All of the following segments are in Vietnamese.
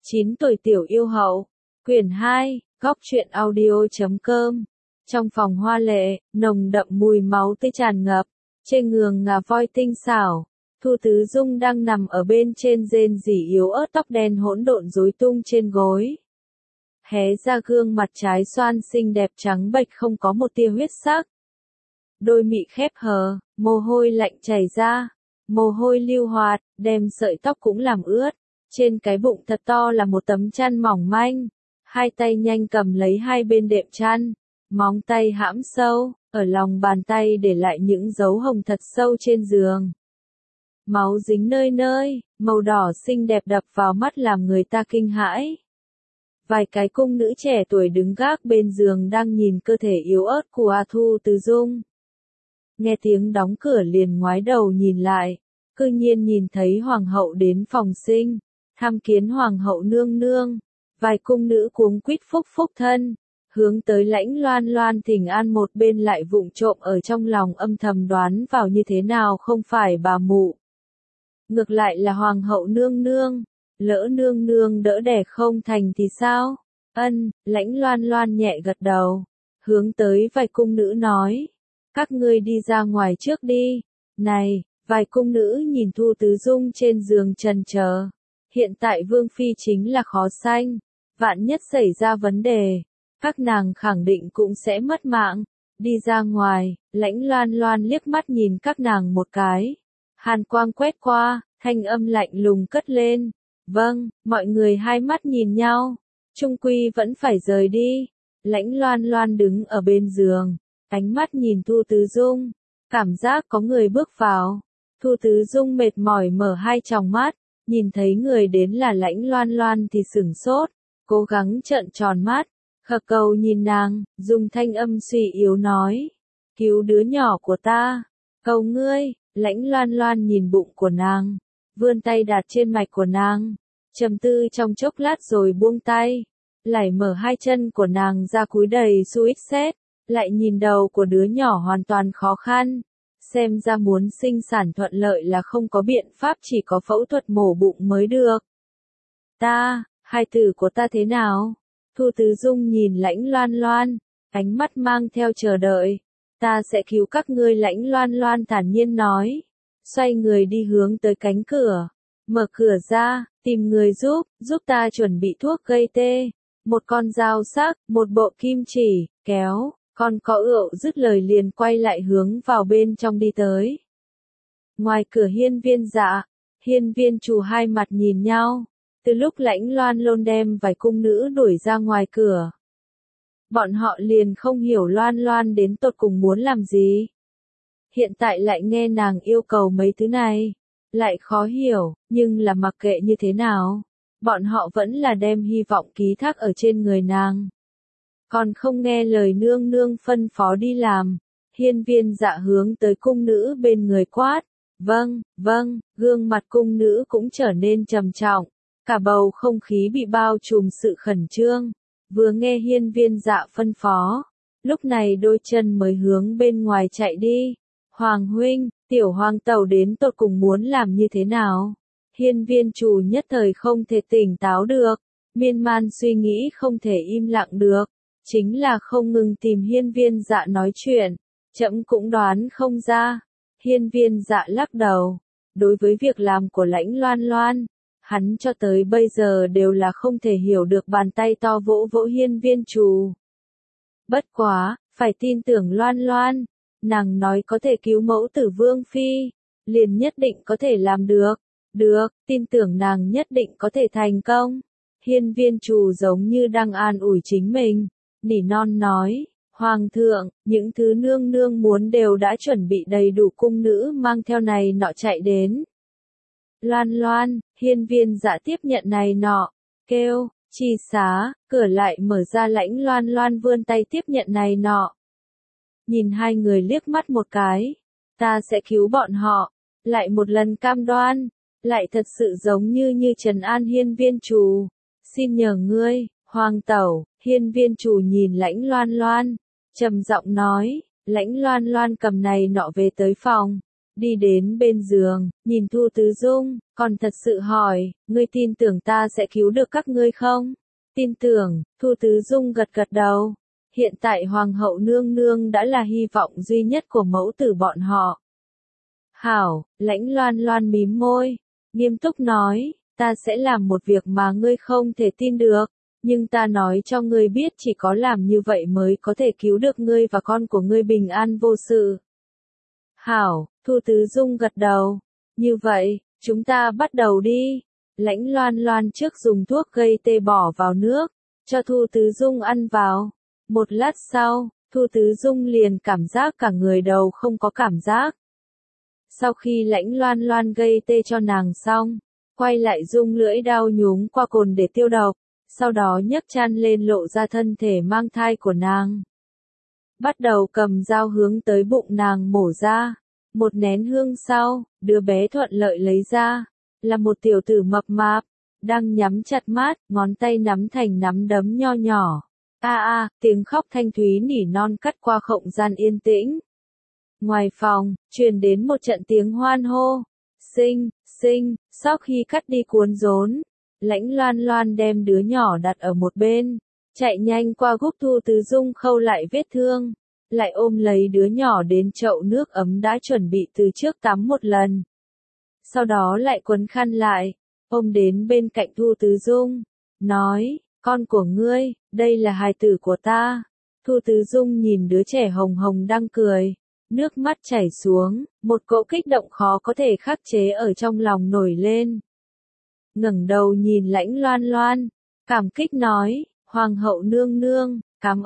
9 tuổi tiểu yêu hậu. Quyển 2, góc truyện audio.com. Trong phòng hoa lệ, nồng đậm mùi máu tươi tràn ngập, trên giường ngà voi tinh xảo. Thu Tứ Dung đang nằm ở bên trên rên rỉ yếu ớt, tóc đen hỗn độn rối tung trên gối. Hé ra gương mặt trái xoan xinh đẹp trắng bệch không có một tia huyết sắc. Đôi mị khép hờ, mồ hôi lạnh chảy ra, mồ hôi lưu hoạt, đem sợi tóc cũng làm ướt. Trên cái bụng thật to là một tấm chăn mỏng manh. Hai tay nhanh cầm lấy hai bên đệm chăn, móng tay hãm sâu, ở lòng bàn tay để lại những dấu hồng thật sâu trên giường. Máu dính nơi nơi, màu đỏ xinh đẹp đập vào mắt làm người ta kinh hãi. Vài cái cung nữ trẻ tuổi đứng gác bên giường đang nhìn cơ thể yếu ớt của Thu Tứ Dung. Nghe tiếng đóng cửa liền ngoái đầu nhìn lại, cư nhiên nhìn thấy hoàng hậu đến phòng sinh, tham kiến hoàng hậu nương nương. Vài cung nữ cuống quýt phúc phúc thân, hướng tới Lãnh Loan Loan thỉnh an, một bên lại vụng trộm ở trong lòng âm thầm đoán vào như thế nào không phải bà mụ. Ngược lại là hoàng hậu nương nương, lỡ nương nương đỡ đẻ không thành thì sao? Ân, Lãnh Loan Loan nhẹ gật đầu, hướng tới vài cung nữ nói, các ngươi đi ra ngoài trước đi. Này, vài cung nữ nhìn Thu Tứ Dung trên giường trần chờ. Hiện tại Vương Phi chính là khó sanh, vạn nhất xảy ra vấn đề, các nàng khẳng định cũng sẽ mất mạng. Đi ra ngoài, Lãnh Loan Loan liếc mắt nhìn các nàng một cái. Hàn quang quét qua, thanh âm lạnh lùng cất lên. Vâng, mọi người hai mắt nhìn nhau, chung quy vẫn phải rời đi. Lãnh Loan Loan đứng ở bên giường, ánh mắt nhìn Thu Tứ Dung, cảm giác có người bước vào. Thu Tứ Dung mệt mỏi mở hai tròng mắt, nhìn thấy người đến là Lãnh Loan Loan thì sửng sốt, cố gắng trợn tròn mắt, khờ cầu nhìn nàng, dùng thanh âm suy yếu nói, cứu đứa nhỏ của ta, cầu ngươi. Lãnh Loan Loan nhìn bụng của nàng, vươn tay đặt trên mạch của nàng, trầm tư trong chốc lát rồi buông tay, lại mở hai chân của nàng ra cúi đầy suýt xét, lại nhìn đầu của đứa nhỏ hoàn toàn khó khăn. Xem ra muốn sinh sản thuận lợi là không có biện pháp, chỉ có phẫu thuật mổ bụng mới được. Hai tử của ta thế nào? Thu Tứ Dung nhìn Lãnh Loan Loan, ánh mắt mang theo chờ đợi. Ta sẽ cứu các ngươi, Lãnh Loan Loan thản nhiên nói. Xoay người đi hướng tới cánh cửa. Mở cửa ra, tìm người giúp ta chuẩn bị thuốc gây tê. Một con dao sắc, một bộ kim chỉ, kéo. Con có ựu dứt lời liền quay lại hướng vào bên trong đi tới. Ngoài cửa hiên viên dạ, hiên viên chủ hai mặt nhìn nhau. Từ lúc Lãnh Loan Loan đem vài cung nữ đuổi ra ngoài cửa, bọn họ liền không hiểu Loan Loan đến tột cùng muốn làm gì. Hiện tại lại nghe nàng yêu cầu mấy thứ này, lại khó hiểu, nhưng là mặc kệ như thế nào, bọn họ vẫn là đem hy vọng ký thác ở trên người nàng. Còn không nghe lời nương nương phân phó đi làm. Hiên viên dạ hướng tới cung nữ bên người quát. Vâng, gương mặt cung nữ cũng trở nên trầm trọng. Cả bầu không khí bị bao trùm sự khẩn trương. Vừa nghe hiên viên dạ phân phó, lúc này đôi chân mới hướng bên ngoài chạy đi. Hoàng huynh, tiểu hoàng tẩu đến tột cùng muốn làm như thế nào? Hiên viên chủ nhất thời không thể tỉnh táo được, miên man suy nghĩ không thể im lặng được. Chính là không ngừng tìm hiên viên dạ nói chuyện, trẫm cũng đoán không ra. Hiên viên dạ lắc đầu, đối với việc làm của Lãnh Loan Loan, hắn cho tới bây giờ đều là không thể hiểu được, bàn tay to vỗ vỗ hiên viên chủ. Bất quá, phải tin tưởng Loan Loan, nàng nói có thể cứu mẫu tử Vương Phi, liền nhất định có thể làm được. Được, tin tưởng nàng nhất định có thể thành công. Hiên viên chủ giống như đang an ủi chính mình. Nỉ non nói, Hoàng thượng, những thứ nương nương muốn đều đã chuẩn bị đầy đủ, cung nữ mang theo này nọ chạy đến. Loan Loan, hiên viên dạ tiếp nhận này nọ, kêu, chi xá, cửa lại mở ra, Lãnh Loan Loan vươn tay tiếp nhận này nọ. Nhìn hai người liếc mắt một cái, ta sẽ cứu bọn họ, lại một lần cam đoan, lại thật sự giống như trấn an hiên viên chủ. Xin nhờ ngươi, Hoàng tẩu. Hiên viên chủ nhìn Lãnh Loan Loan, trầm giọng nói. Lãnh Loan Loan cầm này nọ về tới phòng, đi đến bên giường, nhìn Thu Tứ Dung, còn thật sự hỏi, ngươi tin tưởng ta sẽ cứu được các ngươi không? Tin tưởng, Thu Tứ Dung gật gật đầu. Hiện tại Hoàng hậu nương nương đã là hy vọng duy nhất của mẫu tử bọn họ. Hảo, Lãnh Loan Loan mím môi, nghiêm túc nói, ta sẽ làm một việc mà ngươi không thể tin được, nhưng ta nói cho ngươi biết chỉ có làm như vậy mới có thể cứu được ngươi và con của ngươi bình an vô sự. Hảo, Thu Tứ Dung gật đầu, như vậy, chúng ta bắt đầu đi. Lãnh Loan Loan trước dùng thuốc gây tê bỏ vào nước, cho Thu Tứ Dung ăn vào. Một lát sau, Thu Tứ Dung liền cảm giác cả người đầu không có cảm giác. Sau khi Lãnh Loan Loan gây tê cho nàng xong, quay lại dùng lưỡi dao nhúng qua cồn để tiêu độc, sau đó nhấc chăn lên lộ ra thân thể mang thai của nàng. Bắt đầu cầm dao hướng tới bụng nàng mổ ra. Một nén hương sau, đứa bé thuận lợi lấy ra, là một tiểu tử mập mạp, đang nhắm chặt mắt, ngón tay nắm thành nắm đấm nho nhỏ. Tiếng khóc thanh thúy nỉ non cắt qua không gian yên tĩnh. Ngoài phòng, truyền đến một trận tiếng hoan hô. Sinh, sau khi cắt đi cuốn rốn, Lãnh Loan Loan đem đứa nhỏ đặt ở một bên, chạy nhanh qua giúp Thu Tứ Dung khâu lại vết thương, lại ôm lấy đứa nhỏ đến chậu nước ấm đã chuẩn bị từ trước tắm một lần. Sau đó lại quấn khăn lại, ôm đến bên cạnh Thu Tứ Dung, nói, con của ngươi, đây là hài tử của ta. Thu Tứ Dung nhìn đứa trẻ hồng hồng đang cười, nước mắt chảy xuống, một cỗ kích động khó có thể khắc chế ở trong lòng nổi lên. Ngẩng đầu nhìn Lãnh Loan Loan, cảm kích nói, Hoàng hậu nương nương, cảm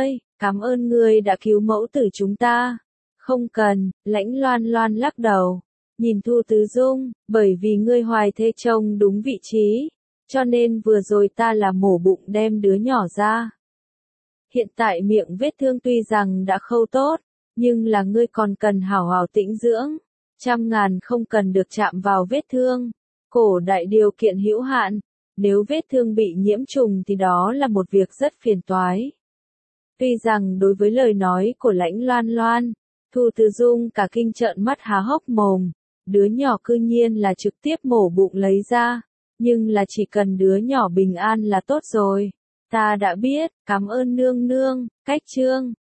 ơn ngươi đã cứu mẫu tử chúng ta. Không cần, Lãnh Loan Loan lắc đầu, nhìn Thu Tứ Dung, bởi vì ngươi hoài thê trông đúng vị trí, cho nên vừa rồi ta là mổ bụng đem đứa nhỏ ra. Hiện tại miệng vết thương tuy rằng đã khâu tốt, nhưng là ngươi còn cần hảo hảo tĩnh dưỡng, 100.000 không cần được chạm vào vết thương. Cổ đại điều kiện hữu hạn, nếu vết thương bị nhiễm trùng thì đó là một việc rất phiền toái. Tuy rằng đối với lời nói của Lãnh Loan Loan, Thu Tứ Dung cả kinh trợn mắt há hốc mồm, đứa nhỏ cư nhiên là trực tiếp mổ bụng lấy ra, nhưng là chỉ cần đứa nhỏ bình an là tốt rồi. Ta đã biết, cảm ơn nương nương, cách chương.